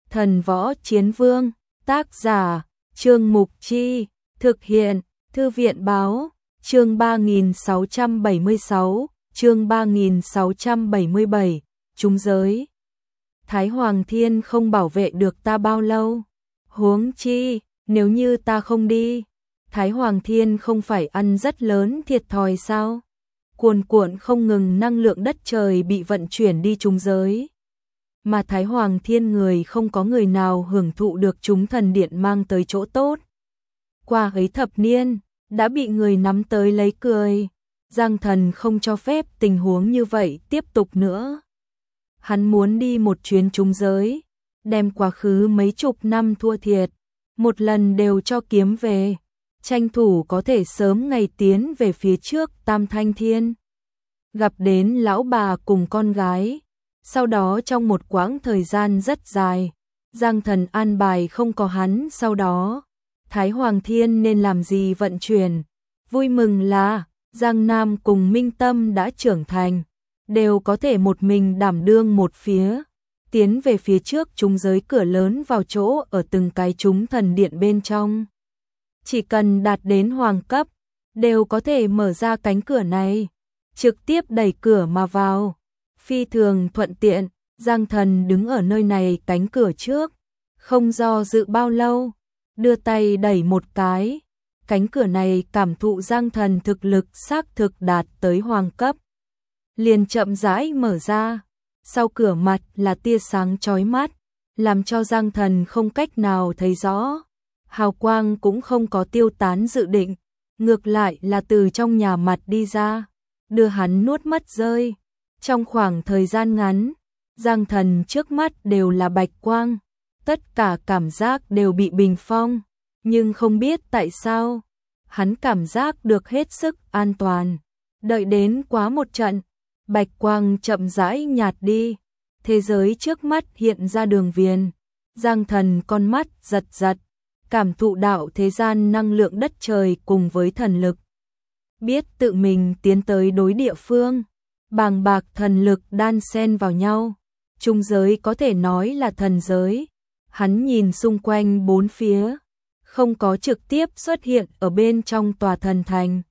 Thần Võ Chiến Vương, tác giả, Trương Mục Chi, thực hiện, Thư viện Báo, chương 3676, chương 3677, trúng giới. Thái Hoàng Thiên không bảo vệ được ta bao lâu, huống chi, nếu như ta không đi, Thái Hoàng Thiên không phải ăn rất lớn thiệt thòi sao? Cuồn cuộn không ngừng năng lượng đất trời bị vận chuyển đi trúng giới. Mà Thái Hoàng Thiên người không có người nào hưởng thụ được chúng thần điện mang tới chỗ tốt. Qua ấy thập niên, đã bị người nắm tới lấy cười. Giang Thần không cho phép tình huống như vậy tiếp tục nữa. Hắn muốn đi một chuyến trúng giới, đem quá khứ mấy chục năm thua thiệt, một lần đều cho kiếm về, tranh thủ có thể sớm ngày tiến về phía trước Tam Thanh Thiên. Gặp đến lão bà cùng con gái, sau đó trong một quãng thời gian rất dài, Giang Thần an bài không có hắn, sau đó Thái Hoàng Thiên nên làm gì vận chuyển. Vui mừng là Giang Nam cùng Minh Tâm đã trưởng thành, đều có thể một mình đảm đương một phía, tiến về phía trước trúng giới cửa lớn vào chỗ ở từng cái chúng thần điện bên trong. Chỉ cần đạt đến hoàng cấp, đều có thể mở ra cánh cửa này, trực tiếp đẩy cửa mà vào. Phi thường thuận tiện, Giang Thần đứng ở nơi này cánh cửa trước, không do dự bao lâu, đưa tay đẩy một cái. Cánh cửa này cảm thụ Giang Thần thực lực xác thực đạt tới hoàng cấp, liền chậm rãi mở ra. Sau cửa mặt là tia sáng chói mắt, làm cho Giang Thần không cách nào thấy rõ. Hào quang cũng không có tiêu tán dự định, ngược lại là từ trong nhà mặt đi ra, đưa hắn nuốt mất rơi. Trong khoảng thời gian ngắn, Giang Thần trước mắt đều là bạch quang, tất cả cảm giác đều bị bình phong, nhưng không biết tại sao, hắn cảm giác được hết sức an toàn. Đợi đến quá một trận, bạch quang chậm rãi nhạt đi, thế giới trước mắt hiện ra đường viền. Giang Thần con mắt giật giật, cảm thụ đạo thế gian năng lượng đất trời cùng với thần lực. Biết tự mình tiến tới đối địa phương, bàng bạc thần lực đan xen vào nhau, trung giới có thể nói là thần giới. Hắn nhìn xung quanh bốn phía, không có trực tiếp xuất hiện ở bên trong tòa thần thành,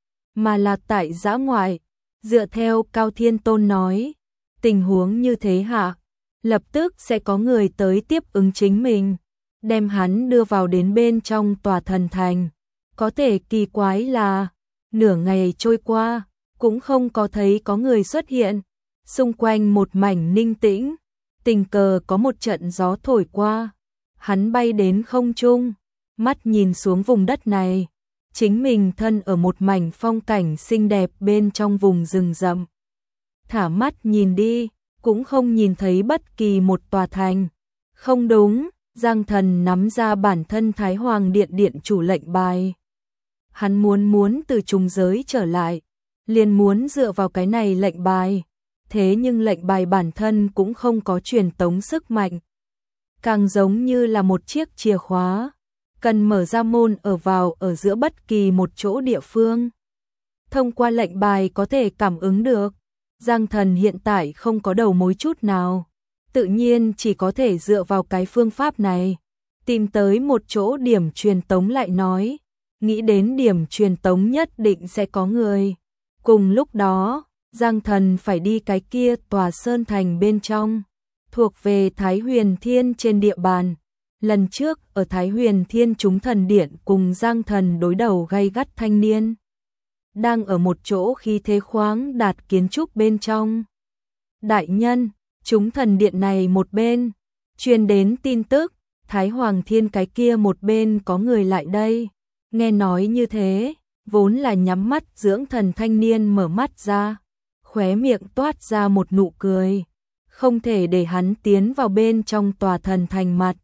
mà là tại dã ngoại. Dựa theo Cao Thiên Tôn nói, tình huống như thế hạ, lập tức sẽ có người tới tiếp ứng chính mình, đem hắn đưa vào đến bên trong tòa thần thành. Có thể kỳ quái là, nửa ngày trôi qua, cũng không có thấy có người xuất hiện, xung quanh một mảnh ninh tĩnh. Tình cờ có một trận gió thổi qua, hắn bay đến không trung, mắt nhìn xuống vùng đất này, chính mình thân ở một mảnh phong cảnh xinh đẹp bên trong vùng rừng rậm. Thả mắt nhìn đi, cũng không nhìn thấy bất kỳ một tòa thành. Không đúng, Giang Thần nắm ra bản thân Thái Hoàng Điện điện chủ lệnh bài. Hắn muốn từ trùng giới trở lại, liền muốn dựa vào cái này lệnh bài. Thế nhưng lệnh bài bản thân cũng không có truyền tống sức mạnh, càng giống như là một chiếc chìa khóa, cần mở ra môn ở giữa bất kỳ một chỗ địa phương. Thông qua lệnh bài có thể cảm ứng được. Giang Thần hiện tại không có đầu mối chút nào, tự nhiên chỉ có thể dựa vào cái phương pháp này, tìm tới một chỗ điểm truyền tống lại nói. Nghĩ đến điểm truyền tống nhất định sẽ có người. Cùng lúc đó, Giang Thần phải đi cái kia tòa sơn thành bên trong, thuộc về Thái Huyền Thiên trên địa bàn. Lần trước ở Thái Huyền Thiên chúng thần điện cùng Giang Thần đối đầu gay gắt thanh niên, đang ở một chỗ khí thế khoáng đạt kiến trúc bên trong. Đại nhân, chúng thần điện này một bên truyền đến tin tức, Thái Hoàng Thiên cái kia một bên có người lại đây. Nghe nói như thế, vốn là nhắm mắt dưỡng thần thanh niên mở mắt ra, khóe miệng toát ra một nụ cười. Không thể để hắn tiến vào bên trong tòa thần thành mặt.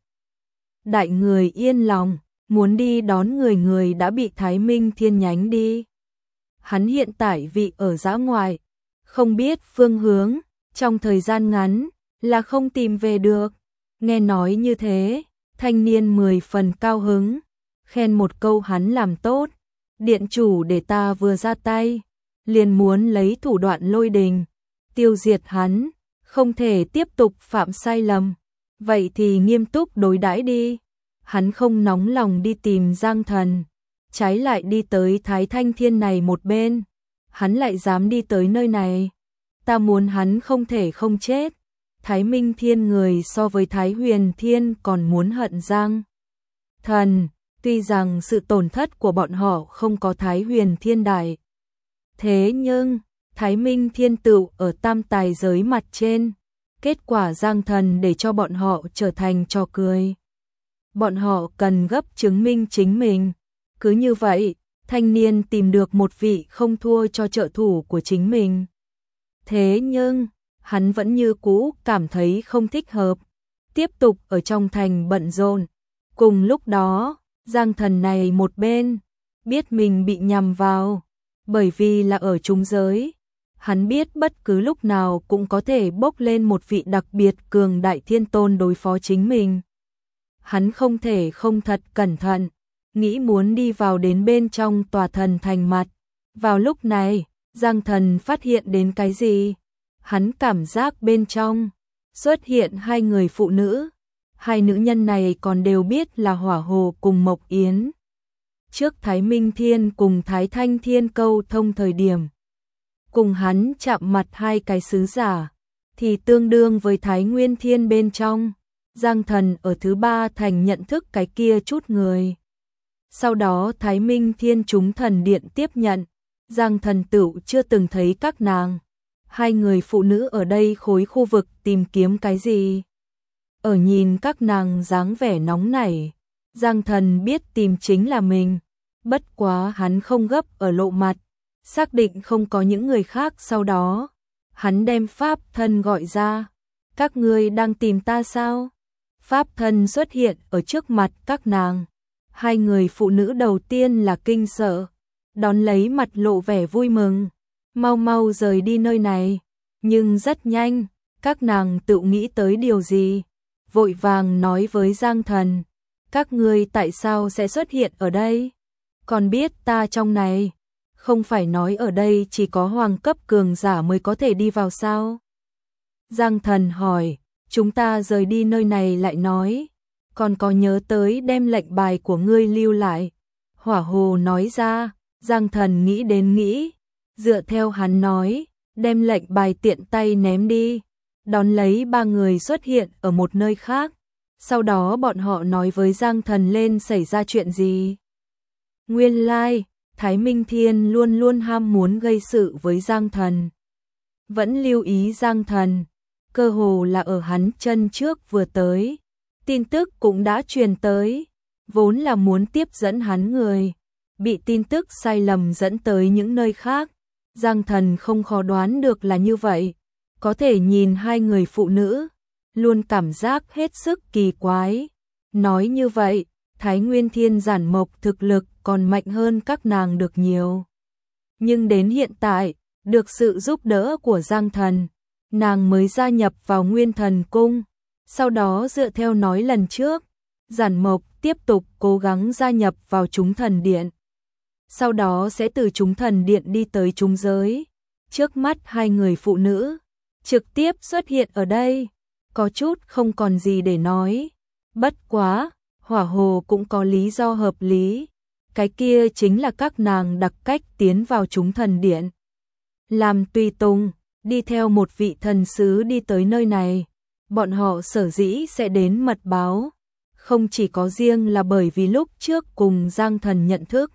Đại người yên lòng, muốn đi đón người đã bị Thái Minh Thiên nhánh đi. Hắn hiện tại vị ở dã ngoại, không biết phương hướng, trong thời gian ngắn là không tìm về được. Nghe nói như thế, thanh niên 10 phần cao hứng, khen một câu hắn làm tốt. Điện chủ để ta vừa ra tay, liền muốn lấy thủ đoạn lôi đình, tiêu diệt hắn, không thể tiếp tục phạm sai lầm. Vậy thì nghiêm túc đối đãi đi. Hắn không nóng lòng đi tìm Giang Thần, trái lại đi tới Thái Thanh Thiên này một bên. Hắn lại dám đi tới nơi này. Ta muốn hắn không thể không chết. Thái Minh Thiên người so với Thái Huyền Thiên còn muốn hận Giang Thần. Tuy rằng sự tổn thất của bọn họ không có Thái Huyền Thiên đại, thế nhưng Thái Minh Thiên tựu ở tam tài giới mặt trên. Kết quả Giang Thần để cho bọn họ trở thành trò cười. Bọn họ cần gấp chứng minh chính mình. Cứ như vậy, thanh niên tìm được một vị không thua cho trợ thủ của chính mình. Thế nhưng, hắn vẫn như cũ cảm thấy không thích hợp. Tiếp tục ở trong thành bận rộn. Cùng lúc đó, Giang Thần này một bên, biết mình bị nhằm vào. Bởi vì là ở trung giới. Hắn biết bất cứ lúc nào cũng có thể bốc lên một vị đặc biệt cường đại thiên tôn đối phó chính mình. Hắn không thể không thật cẩn thận, nghĩ muốn đi vào đến bên trong tòa thần thành mặt. Vào lúc này, Giang Thần phát hiện đến cái gì? Hắn cảm giác bên trong xuất hiện hai người phụ nữ. Hai nữ nhân này còn đều biết là Hỏa Hồ cùng Mộc Yến. Trước Thái Minh Thiên cùng Thái Thanh Thiên câu thông thời điểm, cùng hắn chạm mặt hai cái sứ giả, thì tương đương với Thái Nguyên Thiên bên trong. Giang Thần ở thứ ba thành nhận thức cái kia chút người. Sau đó Thái Minh Thiên chúng thần điện tiếp nhận. Giang Thần tựu chưa từng thấy các nàng. Hai người phụ nữ ở đây khối khu vực tìm kiếm cái gì? Ở nhìn các nàng dáng vẻ nóng nảy, Giang Thần biết tìm chính là mình. Bất quá hắn không gấp ở lộ mặt, xác định không có những người khác. Sau đó, hắn đem Pháp Thân gọi ra. Các ngươi đang tìm ta sao? Pháp Thân xuất hiện ở trước mặt các nàng. Hai người phụ nữ đầu tiên là kinh sợ, đón lấy mặt lộ vẻ vui mừng. Mau mau rời đi nơi này. Nhưng rất nhanh, các nàng tự nghĩ tới điều gì. Vội vàng nói với Giang Thần. Các ngươi tại sao sẽ xuất hiện ở đây? Còn biết ta trong này? Không phải nói ở đây chỉ có hoàng cấp cường giả mới có thể đi vào sao? Giang Thần hỏi. Chúng ta rời đi nơi này lại nói. Còn có nhớ tới đem lệnh bài của ngươi lưu lại. Hỏa Hồ nói ra. Giang Thần nghĩ đến nghĩ. Dựa theo hắn nói, đem lệnh bài tiện tay ném đi. Đón lấy ba người xuất hiện ở một nơi khác. Sau đó bọn họ nói với Giang Thần lên xảy ra chuyện gì. Nguyên lai, Thái Minh Thiên luôn luôn ham muốn gây sự với Giang Thần. Vẫn lưu ý Giang Thần. Cơ hồ là ở hắn chân trước vừa tới. Tin tức cũng đã truyền tới. Vốn là muốn tiếp dẫn hắn người. Bị tin tức sai lầm dẫn tới những nơi khác. Giang Thần không khó đoán được là như vậy. Có thể nhìn hai người phụ nữ, luôn cảm giác hết sức kỳ quái. Nói như vậy, Thái Nguyên Thiên Giản Mộc thực lực còn mạnh hơn các nàng được nhiều. Nhưng đến hiện tại, được sự giúp đỡ của Giang Thần, nàng mới gia nhập vào Nguyên Thần Cung. Sau đó dựa theo nói lần trước, Giản Mộc tiếp tục cố gắng gia nhập vào chúng thần điện. Sau đó sẽ từ chúng thần điện đi tới chúng giới. Trước mắt hai người phụ nữ trực tiếp xuất hiện ở đây, có chút không còn gì để nói. Bất quá, Hỏa Hồ cũng có lý do hợp lý. Cái kia chính là các nàng đặc cách tiến vào chúng thần điện. Làm tùy tùng, đi theo một vị thần sứ đi tới nơi này. Bọn họ sở dĩ sẽ đến mật báo. Không chỉ có riêng là bởi vì lúc trước cùng Giang Thần nhận thức,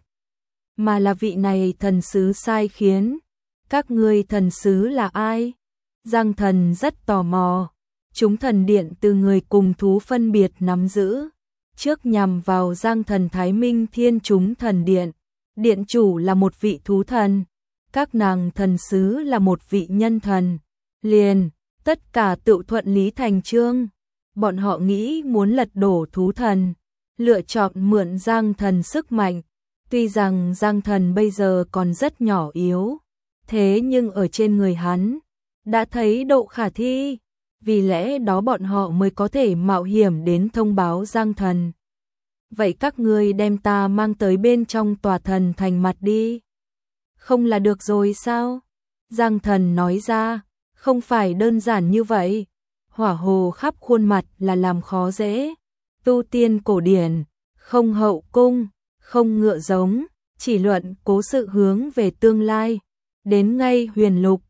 mà là vị này thần sứ sai khiến. Các ngươi thần sứ là ai? Giang Thần rất tò mò. Chúng thần điện từ người cùng thú phân biệt nắm giữ. Trước nhằm vào Giang Thần Thái Minh Thiên chúng thần điện. Điện chủ là một vị thú thần. Các nàng thần sứ là một vị nhân thần. Liền, tất cả tự thuận lý thành chương. Bọn họ nghĩ muốn lật đổ thú thần. Lựa chọn mượn Giang Thần sức mạnh. Tuy rằng Giang Thần bây giờ còn rất nhỏ yếu. Thế nhưng ở trên người hắn đã thấy độ khả thi, vì lẽ đó bọn họ mới có thể mạo hiểm đến thông báo Giang Thần. Vậy các ngươi đem ta mang tới bên trong tòa thần thành mặt đi. Không là được rồi sao? Giang Thần nói ra, không phải đơn giản như vậy. hỏa hồ khắp khuôn mặt là làm khó dễ. Tu tiên cổ điển, không hậu cung, không ngựa giống, chỉ luận cố sự hướng về tương lai. Đến ngay huyền lục,